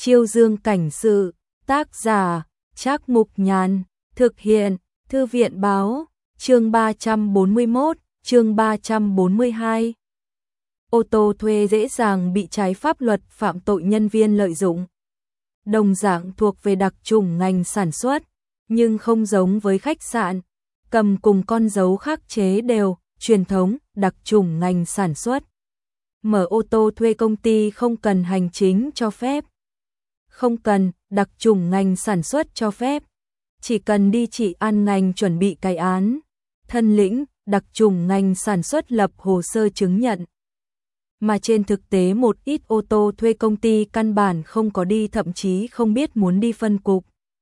Chiêu Dương cảnh sự, tác giả, Trác Mục Nhàn, thực hiện, Thư viện báo, chương 341, chương 342. Ô tô thuê dễ dàng bị trái pháp luật phạm tội nhân viên lợi dụng. Đồng dạng thuộc về đặc chủng ngành sản xuất, nhưng không giống với khách sạn, cầm cùng con dấu khắc chế đều, truyền thống, đặc chủng ngành sản xuất. Mở ô tô thuê công ty không cần hành chính cho phép. Không cần, đặc chủng ngành sản xuất cho phép. Chỉ cần đi trị an ngành chuẩn bị cái án. Thân lĩnh, đặc chủng ngành sản xuất lập hồ sơ chứng nhận. Mà trên thực tế một ít ô tô thuê công ty căn bản không có đi, thậm chí không biết muốn đi phân cục.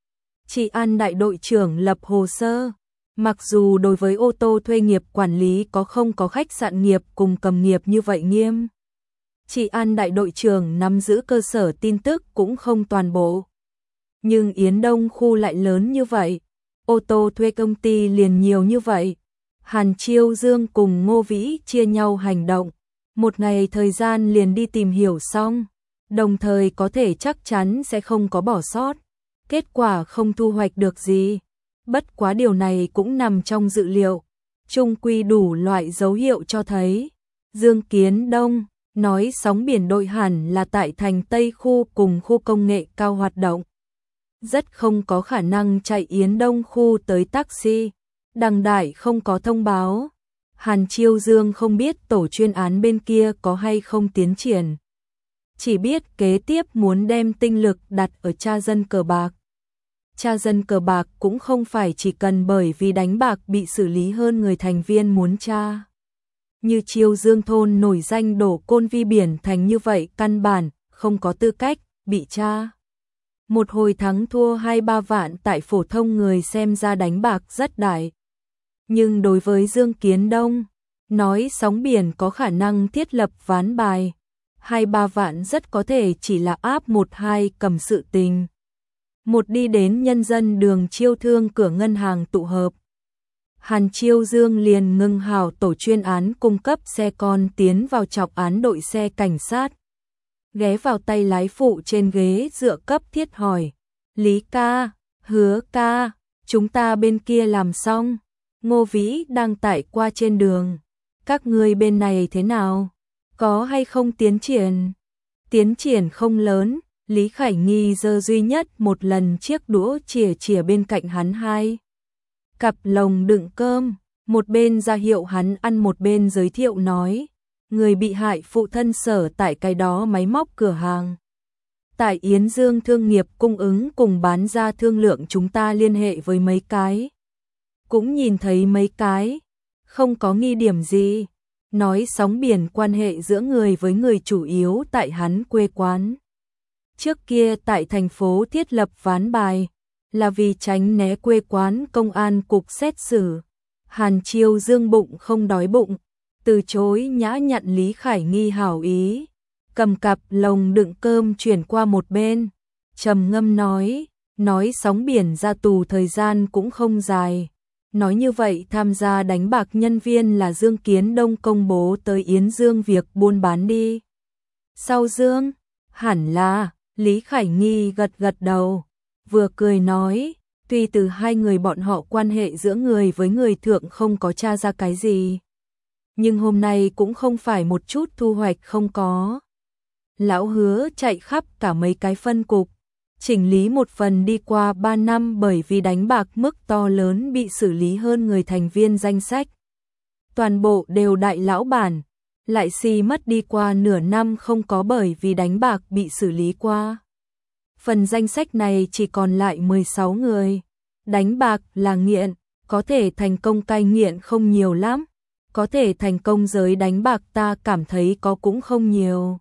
Trị an đại đội trưởng lập hồ sơ. Mặc dù đối với ô tô thuê nghiệp quản lý không có khách sạn nghiệp cùng cầm nghiệp như vậy nghiêm. Trị an đại đội trưởng nắm giữ cơ sở tin tức cũng không toàn bộ. Nhưng Yến Đông khu lại lớn như vậy, ô tô thuê công ty liền nhiều như vậy. Hàn Chiêu Dương cùng Ngô Vĩ chia nhau hành động, một ngày thời gian liền đi tìm hiểu xong, đồng thời có thể chắc chắn sẽ không có bỏ sót. Kết quả không thu hoạch được gì, bất quá điều này cũng nằm trong dự liệu. Chung quy đủ loại dấu hiệu cho thấy Dương Kiến Đông nói sóng biển đội hẳn là tại thành Tây khu cùng khu công nghệ cao hoạt động. Rất không có khả năng chạy Yến Đông khu tới taxi. Đằng Đại không có thông báo. Hàn Chiêu Dương không biết tổ chuyên án bên kia có hay không tiến triển. Chỉ biết kế tiếp muốn đem tinh lực đặt ở tra dân cờ bạc. Tra dân cờ bạc cũng không phải chỉ cần bởi vì đánh bạc bị xử lý hơn người thành viên muốn tra. Như Chiêu Dương thôn nổi danh đổ côn vi biển thành như vậy căn bản không có tư cách bị tra. Một hồi thắng thua 2-3 vạn tại phổ thông người xem ra đánh bạc rất đại. Nhưng đối với Dương Kiến Đông, nói sóng biển có khả năng thiết lập ván bài. 2-3 vạn rất có thể chỉ là áp 1-2 cầm sự tình. Một đi đến nhân dân đường Chiêu Thương cửa ngân hàng tụ hợp. Hàn Chiêu Dương liền ngưng hào tổ chuyên án cung cấp xe con tiến vào chọc án đội xe cảnh sát. Ghé vào tay lái phụ trên ghế dựa cấp thiết hỏi. Lý ca, Hứa ca, chúng ta bên kia làm xong. Ngô Vĩ đang tải qua trên đường. Các người bên này thế nào? Có hay không tiến triển? Tiến triển không lớn. Lý Khải Nghi giơ duy nhất một lần chiếc đũa chìa bên cạnh hắn hai cặp lồng đựng cơm, một bên ra hiệu hắn ăn một bên giới thiệu nói, người bị hại phụ thân sở tại cái đó máy móc cửa hàng. Tại Yến Dương thương nghiệp cung ứng cùng bán ra thương lượng, chúng ta liên hệ với mấy cái. Cũng nhìn thấy mấy cái, không có nghi điểm gì. Nói sóng biển quan hệ giữa người với người chủ yếu tại hắn quê quán. Trước kia tại thành phố thiết lập ván bài, là vì tránh né quê quán công an cục xét xử. Hàn Chiêu Dương bụng không đói bụng, từ chối nhã nhận Lý Khải Nghi hảo ý, cầm cặp lồng đựng cơm chuyển qua một bên, trầm ngâm nói sóng biển ra tù thời gian cũng không dài. Nói như vậy tham gia đánh bạc nhân viên là Dương Kiến Đông công bố tới Yến Dương việc buôn bán đi. Sau Dương, hẳn là, Lý Khải Nghi gật đầu, vừa cười nói, tuy từ hai người bọn họ quan hệ giữa người với người thượng không có tra ra cái gì. Nhưng hôm nay cũng không phải một chút thu hoạch không có. Lão Hứa chạy khắp cả mấy cái phân cục, chỉnh lý một phần đi qua 3 năm bởi vì đánh bạc mức to lớn bị xử lý hơn người thành viên danh sách. Toàn bộ đều đại lão bản, lại mất đi qua nửa năm không có bởi vì đánh bạc bị xử lý qua. Phần danh sách này chỉ còn lại 16 người. Đánh bạc là nghiện, có thể thành công cai nghiện không nhiều lắm. Có thể thành công giới đánh bạc ta cảm thấy có cũng không nhiều.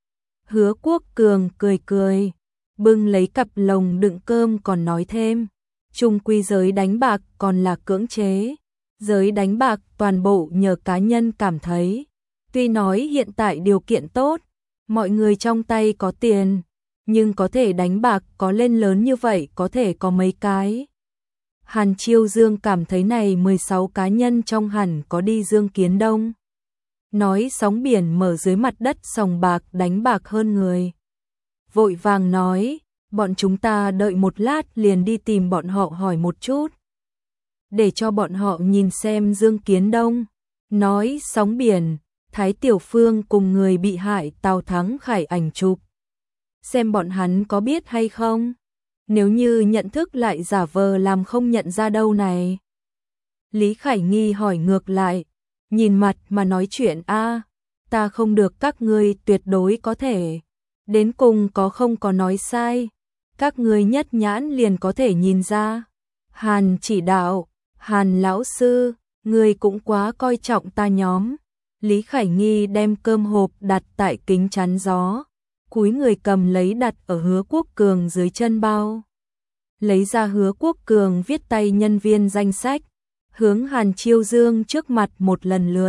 Hứa Quốc Cường cười, bưng lấy cặp lồng đựng cơm còn nói thêm. Chung quy giới đánh bạc còn là cưỡng chế. Giới đánh bạc toàn bộ nhờ cá nhân cảm thấy. Tuy nói hiện tại điều kiện tốt, mọi người trong tay có tiền, nhưng có thể đánh bạc có lên lớn như vậy có thể có mấy cái. Hàn Chiêu Dương cảm thấy này 16 cá nhân trong hẳn có đi Dương Kiến Đông. Nói sóng biển mở dưới mặt đất sòng bạc đánh bạc hơn người. vội vàng nói, bọn chúng ta đợi một lát liền đi tìm bọn họ hỏi một chút. Để cho bọn họ nhìn xem Dương Kiến Đông, nói sóng biển, Thái Tiểu Phương cùng người bị hại Tào Thắng Khải ảnh chụp. Xem bọn hắn có biết hay không? Nếu như nhận thức lại giả vờ làm không nhận ra đâu này. Lý Khải Nghi hỏi ngược lại, nhìn mặt mà nói chuyện a, ta không được các ngươi tuyệt đối có thể. Đến cùng có không có nói sai, các ngươi nhất nhãn liền có thể nhìn ra. Hàn chỉ đạo, Hàn lão sư, ngươi cũng quá coi trọng ta nhóm. Lý Khải Nghi đem cơm hộp đặt tại kính chắn gió, cúi người cầm lấy đặt ở Hứa Quốc Cường dưới chân bao. Lấy ra Hứa Quốc Cường viết tay nhân viên danh sách, hướng Hàn Chiêu Dương trước mặt một lần lượt.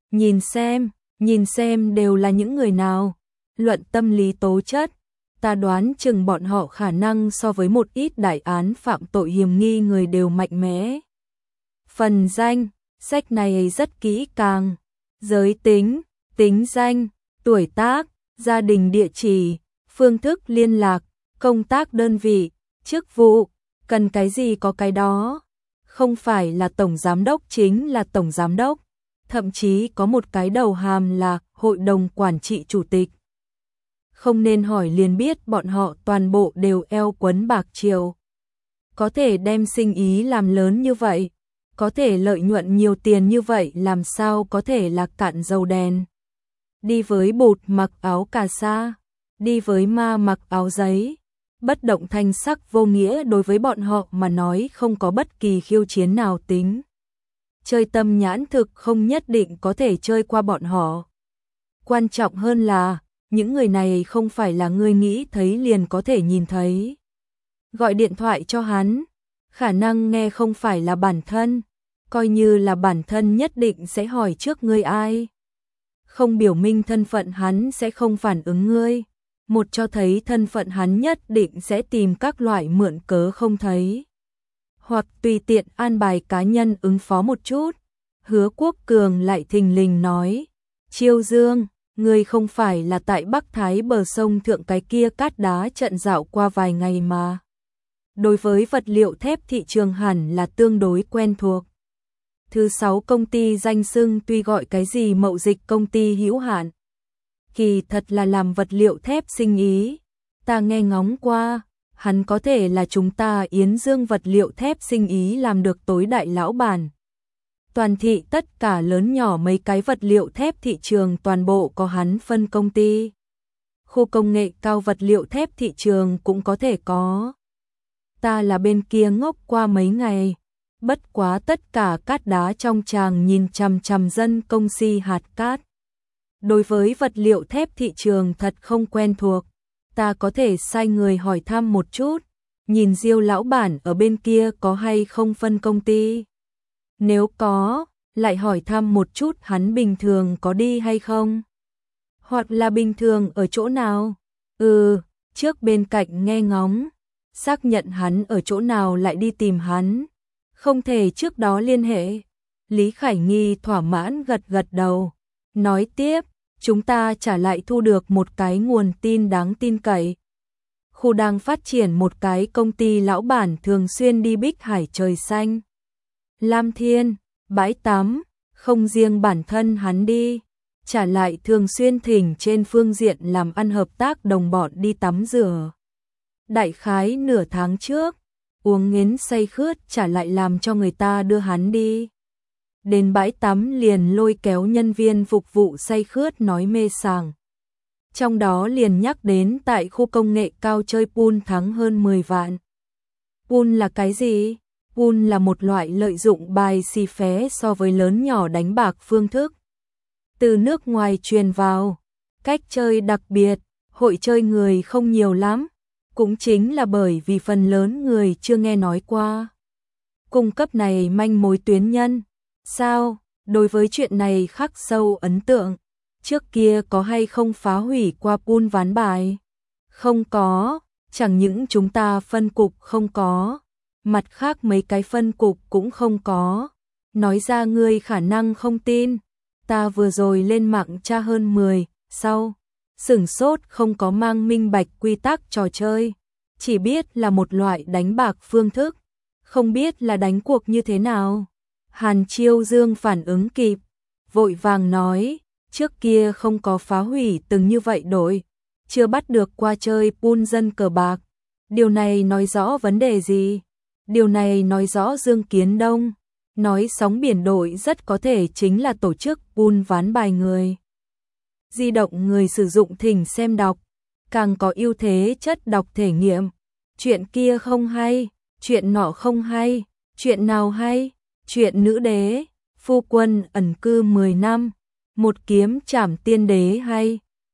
Nhìn xem đều là những người nào. Luận tâm lý tố chất, ta đoán chừng bọn họ khả năng so với một ít đại án phạm tội hiểm nghi người đều mạnh mẽ. Phần danh, sách này rất kỹ càng. Giới tính, tính danh, tuổi tác, gia đình địa chỉ, phương thức liên lạc, công tác đơn vị, chức vụ, cần cái gì có cái đó. Không phải là tổng giám đốc chính là tổng giám đốc, thậm chí có một cái đầu hàm là hội đồng quản trị chủ tịch. Không nên hỏi liền biết bọn họ toàn bộ đều eo quấn bạc triệu. Có thể đem sinh ý làm lớn như vậy, có thể lợi nhuận nhiều tiền như vậy, làm sao có thể là cạn dầu đèn. Đi với bụt mặc áo cà sa, đi với ma mặc áo giấy. Bất động thanh sắc vô nghĩa đối với bọn họ mà nói không có bất kỳ khiêu chiến nào tính. Chơi tâm nhãn thực không nhất định có thể chơi qua bọn họ. Quan trọng hơn là, những người này không phải là ngươi nghĩ thấy liền có thể nhìn thấy. Gọi điện thoại cho hắn, khả năng nghe không phải là bản thân, coi như là bản thân nhất định sẽ hỏi trước ngươi ai. Không biểu minh thân phận hắn sẽ không phản ứng ngươi. Một cho thấy thân phận hắn nhất định sẽ tìm các loại mượn cớ không thấy. Hoặc tùy tiện an bài cá nhân ứng phó một chút. Hứa Quốc Cường lại thình lình nói, Chiêu Dương, ngươi không phải là tại Bắc Thái bờ sông thượng cái kia cát đá trận dạo qua vài ngày mà. Đối với vật liệu thép thị trường hẳn là tương đối quen thuộc. Thứ 6 công ty danh xưng tuy gọi cái gì mậu dịch công ty hữu hạn, kỳ thật là làm vật liệu thép sinh ý. Ta nghe ngóng qua, hắn có thể là chúng ta Yến Dương vật liệu thép sinh ý làm được tối đại lão bản. Toàn thị tất cả lớn nhỏ mấy cái vật liệu thép thị trường toàn bộ có hắn phân công ty. Khu công nghệ cao vật liệu thép thị trường cũng có thể có. Ta là bên kia ngốc qua mấy ngày, bất quá tất cả cát đá trong tràng nhìn chằm chằm dân công si hạt cát. Đối với vật liệu thép thị trường thật không quen thuộc, ta có thể sai người hỏi thăm một chút, nhìn Diêu lão bản ở bên kia có hay không phân công ty. Nếu có, lại hỏi thăm một chút hắn bình thường có đi hay không. Hoặc là bình thường ở chỗ nào. Trước bên cạnh nghe ngóng, xác nhận hắn ở chỗ nào lại đi tìm hắn. Không thể trước đó liên hệ. Lý Khải Nghi thỏa mãn gật gật đầu, nói tiếp, chúng ta trả lại thu được một cái nguồn tin đáng tin cậy. Khu đang phát triển một cái công ty lão bản thường xuyên đi Bích Hải trời xanh, Lam Thiên, bãi tắm, không riêng bản thân hắn đi, trả lại thường xuyên thỉnh trên phương diện làm ăn hợp tác đồng bọn đi tắm rửa. Đại khái nửa tháng trước, uống nghiến say khướt trả lại làm cho người ta đưa hắn đi. Đến bãi tắm liền lôi kéo nhân viên phục vụ say khướt nói mê sảng. Trong đó liền nhắc đến tại khu công nghệ cao chơi pool thắng hơn 10 vạn. Pool là cái gì? Pool là một loại lợi dụng bài xì phé so với lớn nhỏ đánh bạc phương thức. Từ nước ngoài truyền vào, cách chơi đặc biệt, hội chơi người không nhiều lắm. Cũng chính là bởi vì phần lớn người chưa nghe nói qua. Cung cấp này manh mối tuyến nhân. Sao, đối với chuyện này khắc sâu ấn tượng, trước kia có hay không phá hủy qua pool ván bài? Không có, chẳng những chúng ta phân cục không có, mặt khác mấy cái phân cục cũng không có. Nói ra ngươi khả năng không tin, ta vừa rồi lên mạng tra hơn 10, sau sửng sốt không có mang minh bạch quy tắc trò chơi, chỉ biết là một loại đánh bạc phương thức, không biết là đánh cuộc như thế nào. Hàn Chiêu Dương phản ứng kịp, vội vàng nói, trước kia không có phá hủy từng như vậy đổi, chưa bắt được qua chơi pool dân cờ bạc. Điều này nói rõ vấn đề gì? Điều này nói rõ Dương Kiến Đông nói sóng biển đổi rất có thể chính là tổ chức pool ván bài người. Di động người sử dụng thỉnh xem đọc, càng có ưu thế chất đọc thể nghiệm. Chuyện kia không hay, chuyện nọ không hay, chuyện nào hay? Chuyện nữ đế, phu quân ẩn cư 10 năm, một kiếm trảm tiên đế hay.